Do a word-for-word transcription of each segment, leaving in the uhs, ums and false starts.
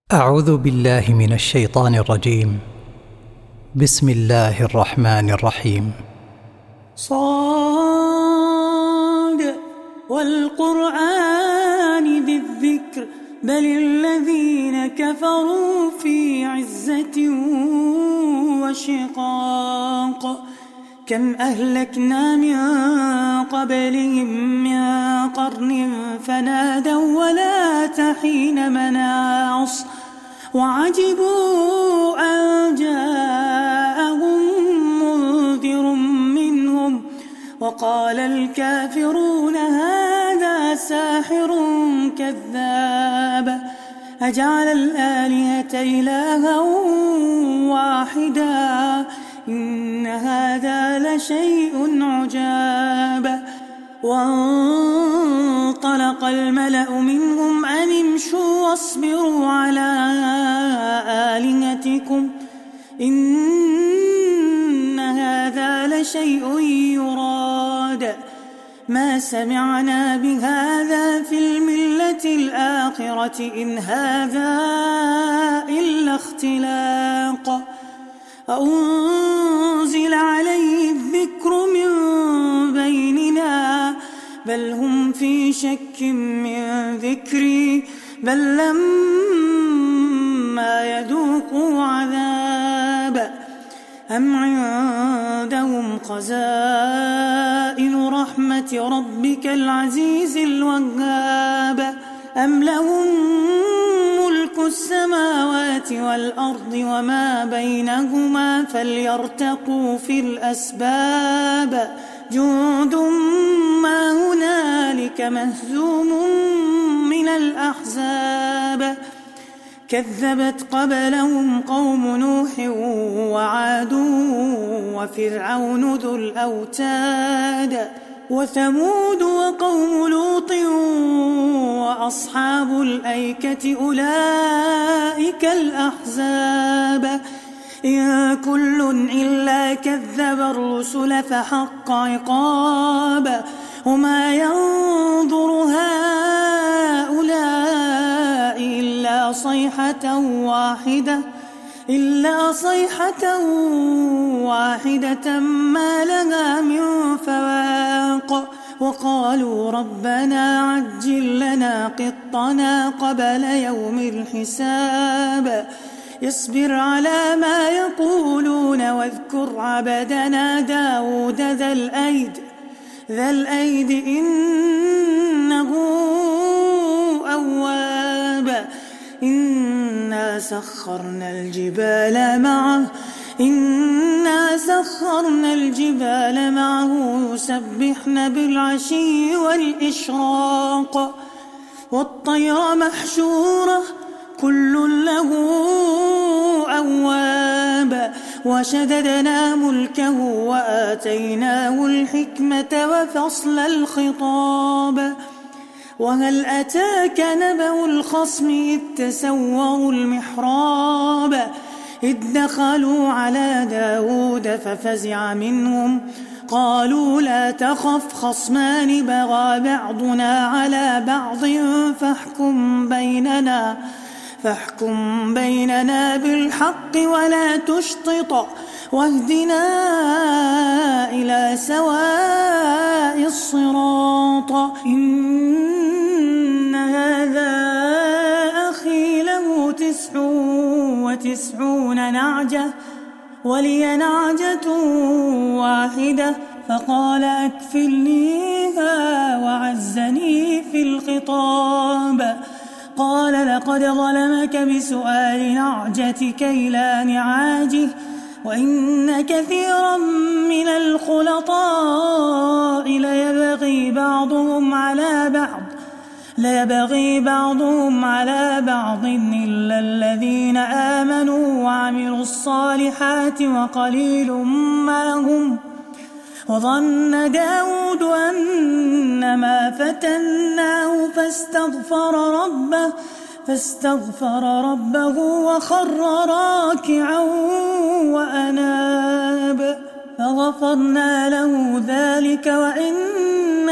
أعوذ بالله من الشيطان الرجيم. بسم الله الرحمن الرحيم. صاد والقرآن ذي الذكر بل الذين كفروا في عزة وشقاق. كم أهلكنا من قبلهم من قرن فنادوا ولا تحين مناص وعجبوا أن جاءهم منذر منهم وقال الكافرون هذا ساحر كذاب أجعل الآلهة إلها واحدا إن هذا لشيء عجاب. وانطلق الملأ منهم أن امشوا واصبروا على آلهتكم إن هذا لشيء يراد ما سمعنا بهذا في الملة الآخرة إن هذا إلا اختلاق أنزل عليه الذكر من بيننا بل هم في شك من ذكري بل لما يذوقوا عذاب أم عندهم خزائن رحمة ربك العزيز الوهاب أم لهم ملك السماوات والأرض وما بينهما فليرتقوا في الأسباب جند ما هنالك مهزوم من الأحزاب كذبت قبلهم قوم نوح وعاد وفرعون ذو الأوتاد وثمود وقوم لوط وأصحاب الأيكة أولئك الأحزاب إن كل إلا كذب الرسل فحق عقاب وما ينظر هؤلاء إلا صيحة واحدة إلا صيحة واحدة ما لها من فواق وقالوا ربنا عجل لنا قطنا قبل يوم الحساب اصبر على ما يقولون واذكر عبدنا داود ذا الأيد ذا الأيد إنه أواب إنا سخرنا الجبال معه إنا سخرنا الجبال معه يسبحن بالعشي والإشراق والطير محشورة كل له أواب وشددنا ملكه وآتيناه الحكمة وفصل الخطاب وهل أتاك نبأ الخصم إذ تسوروا المحراب إذ دخلوا على داود ففزع منهم قالوا لا تخف خصمان بغى بعضنا على بعض فاحكم بيننا فاحكم بيننا بالحق ولا تشطط واهدنا إلى سواء الصراط إن هذا أخي له تسع وتسعون نعجة ولي نعجة واحدة فقال أكفلنيها وعزني في الخطاب قال لقد ظلمك بسؤال نعجتك إلى نعاجه وإن كثيرا من الخلطاء ليبغي بعضهم على بعض ليبغي بعضهم على بعض إلا الذين آمنوا وعملوا الصالحات وقليل ما هم وظن داود أنما فتناه فاستغفر ربه فاستغفر ربه وخر راكعا وأناب فغفرنا له ذلك وإن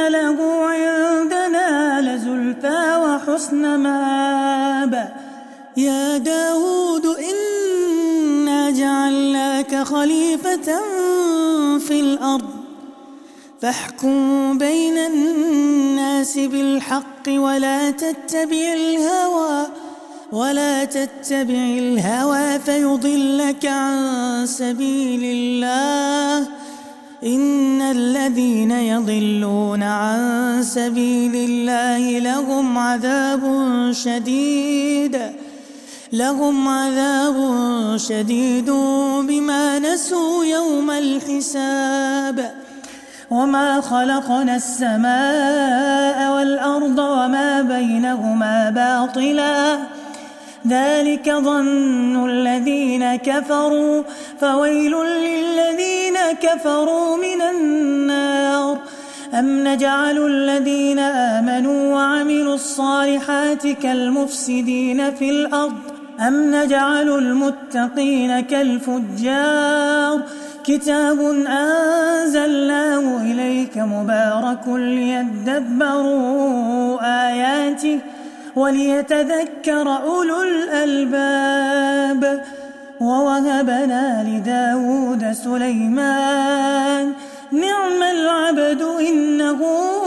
له عندنا لزلفى وحسن مآب يا داود إنا جعلناك خليفة في الأرض فاحكم بين الناس بالحق ولا تتبع الهوى ولا تتبع الهوى فيضلك عن سبيل الله إن الذين يضلون عن سبيل الله لهم عذاب شديد لهم عذاب شديد بما نسوا يوم الحساب وما خلقنا السماء والأرض وما بينهما باطلا ذلك ظن الذين كفروا فويل للذين كفروا من النار أم نجعل الذين آمنوا وعملوا الصالحات كالمفسدين في الأرض أم نجعل المتقين كالفجار كتاب أنزلناه إليك مبارك ليدبروا آياته وليتذكر أولو الألباب ووهبنا لداود سليمان نعم العبد إنه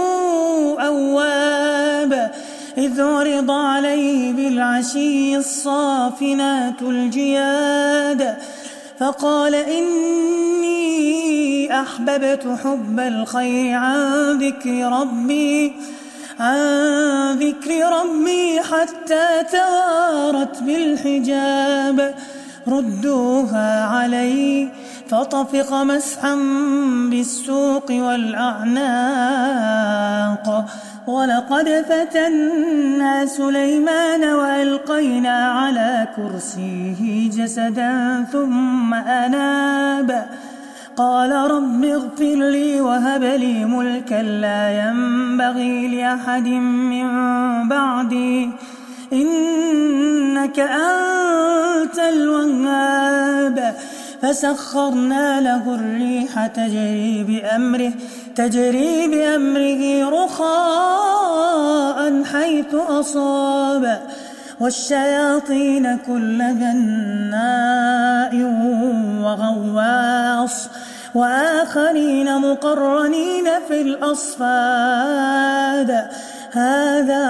أواب إذ عرض عليه بالعشي الصافنات الجياد فقال إني أحببت حب الخير عن ذكر ربي عن ذكر ربي حتى توارت بالحجاب ردوها علي فطفق مسحا بالسوق والأعناق ولقد فتنا سليمان وألقينا على كرسيه جسدا ثم أناب قال رب اغفر لي وهب لي ملكا لا ينبغي لأحد من بعدي إنك أنت الوهاب فسخرنا له الريح تجري بأمره تجري بأمره رخاء حيث أصاب والشياطين كل بناء وغواص وآخرين مقرنين في الأصفاد هذا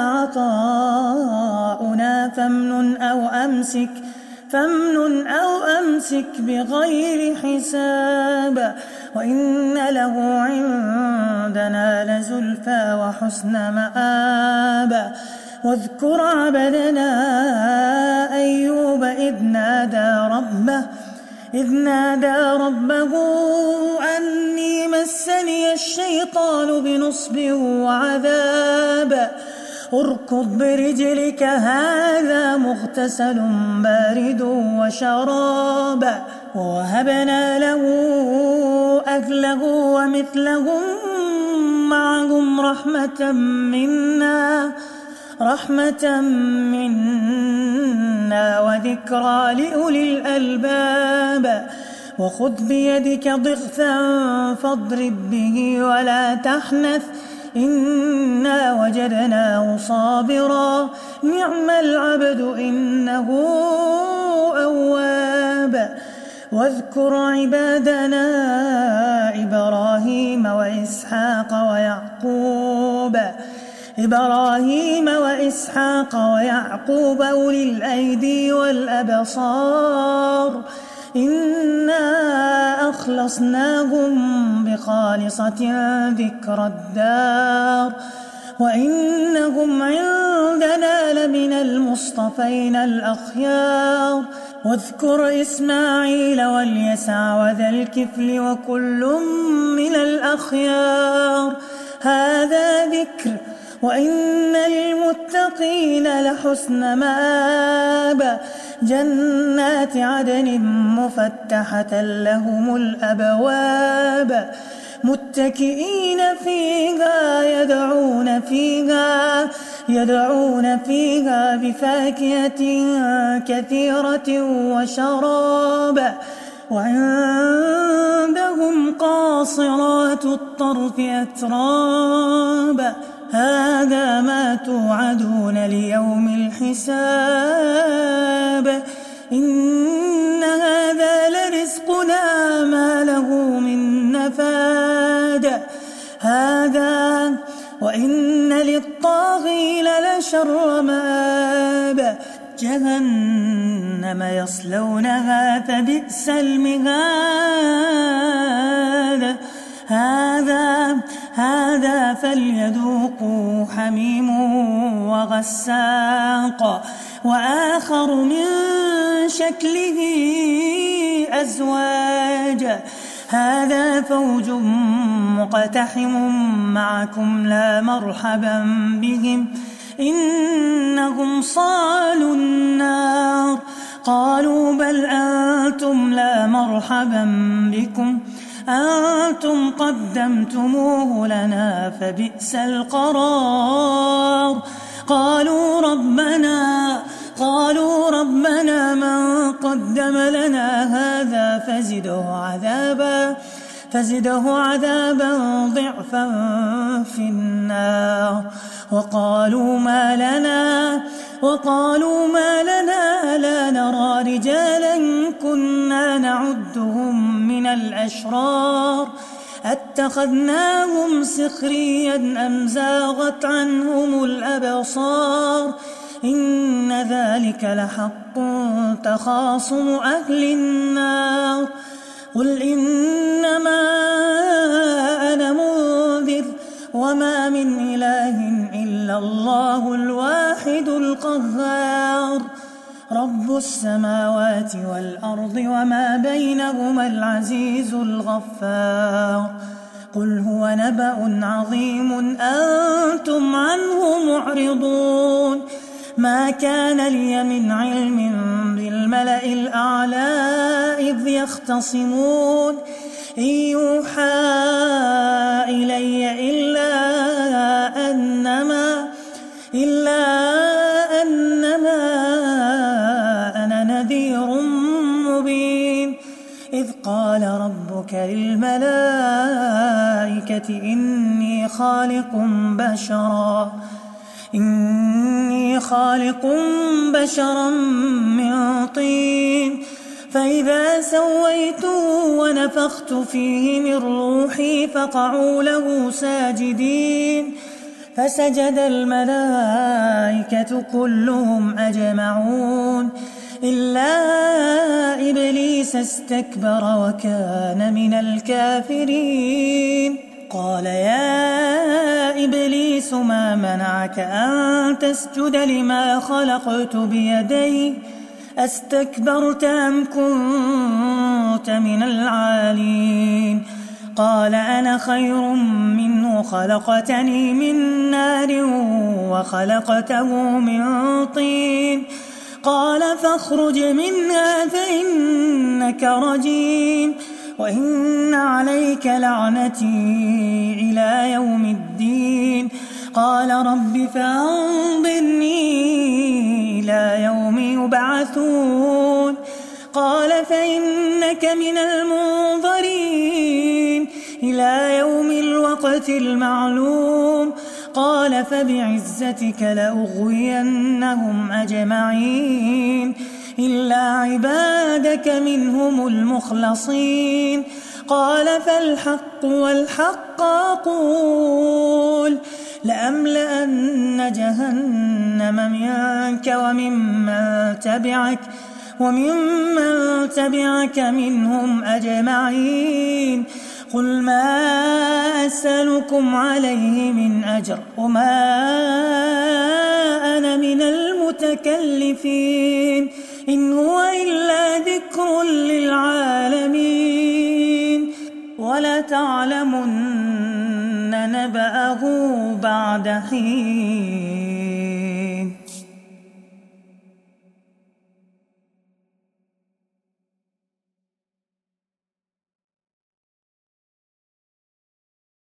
عطاؤنا فامنن أو أمسك فامنن أو أمسك بغير حساب وإن له عندنا لزلفى وحسن مآب واذكر عبدنا أيوب إذ نادى ربه إذ نادى ربه أني مسني الشيطان بنصب وعذاب اركض برجلك هذا مغتسل بارد وشراب ووهبنا له أهله ومثلهم معهم رحمة منا رحمة منا وذكرى لأولي الألباب وخذ بيدك ضغثا فاضرب به ولا تحنث إنا وجدناه صابرا نعم العبد إنه أواب واذكر عبادنا إبراهيم وإسحاق ويعقوب إبراهيم وإسحاق ويعقوب أولي الأيدي والأبصار إنا أخلصناهم بخالصة ذكر الدار وإنهم عندنا لمن المصطفين الأخيار واذكر إسماعيل واليسع وذا الكفل وكل من الأخيار هذا ذكر وإن للمتقين لحسن مآب جنات عدن مفتحة لهم الأبواب متكئين فيها يدعون فيها يدعون فيها بفاكهة كثيرة وشراب وعندهم قاصرات الطرف أتراب هذا ما توعدون ليوم الحساب إن هذا لرزقنا ما له من نفاد هذا وإن للطاغين لشر مآب جهنم يصلونها فبئس المهاد هذا هذا فليذوقوا حميم وغساق وآخر من شكله أزواج هذا فوج مقتحم معكم لا مرحبا بهم إنهم صالوا النار قالوا بل أنتم لا مرحبا بكم أنتم قدمتموه لنا فبئس القرار قالوا ربنا قالوا ربنا من قدم لنا هذا فزده عذابا فزده عذابا ضعفا في النار وقالوا ما لنا وقالوا ما لنا لا نرى رجالا كنا نعدهم من الأشرار اتخذناهم سخريا أم زاغت عنهم الأبصار إن ذلك لحق تخاصم أهل النار قل إنما أنا منذر وما من إله إلا الله الواحد القهار رب السماوات والأرض وما بينهما العزيز الغفار قل هو نبأ عظيم أنتم عنه معرضون ما كان لي من علم بالملأ الأعلى إذ يختصمون إن يوحى إلي إلا أنما إلا أنما أنا نذير مبين إذ قال ربك للملائكة إني خالق بشرا إني خالق بشرا من طين فإذا سويته ونفخت فيه من روحي فقعوا له ساجدين فسجد الملائكة كلهم أجمعون إلا إبليس استكبر وكان من الكافرين قال يا إبليس ما منعك أن تسجد لما خلقت بيدي أستكبرت أم كنت من العالين قال أنا خير منه خلقتني من نار وخلقته من طين قال فاخرج منها فإنك رجيم وإن عليك لعنتي إلى يوم الدين قال رب فأنظرني إلى يوم يبعثون قال فإنك من المنظرين إلى يوم الوقت المعلوم قال فبعزتك لأغوينهم أجمعين إلا عبادك منهم المخلصين قال فالحق والحق أقول لأملأن جهنم منك وممن تبعك وممن تبعك منهم أجمعين قل ما أسألكم عليه من أجر وما أنا من المتكلفين إن هو إلا ذكر للعالمين ولتعلمن نبأه بعد حين.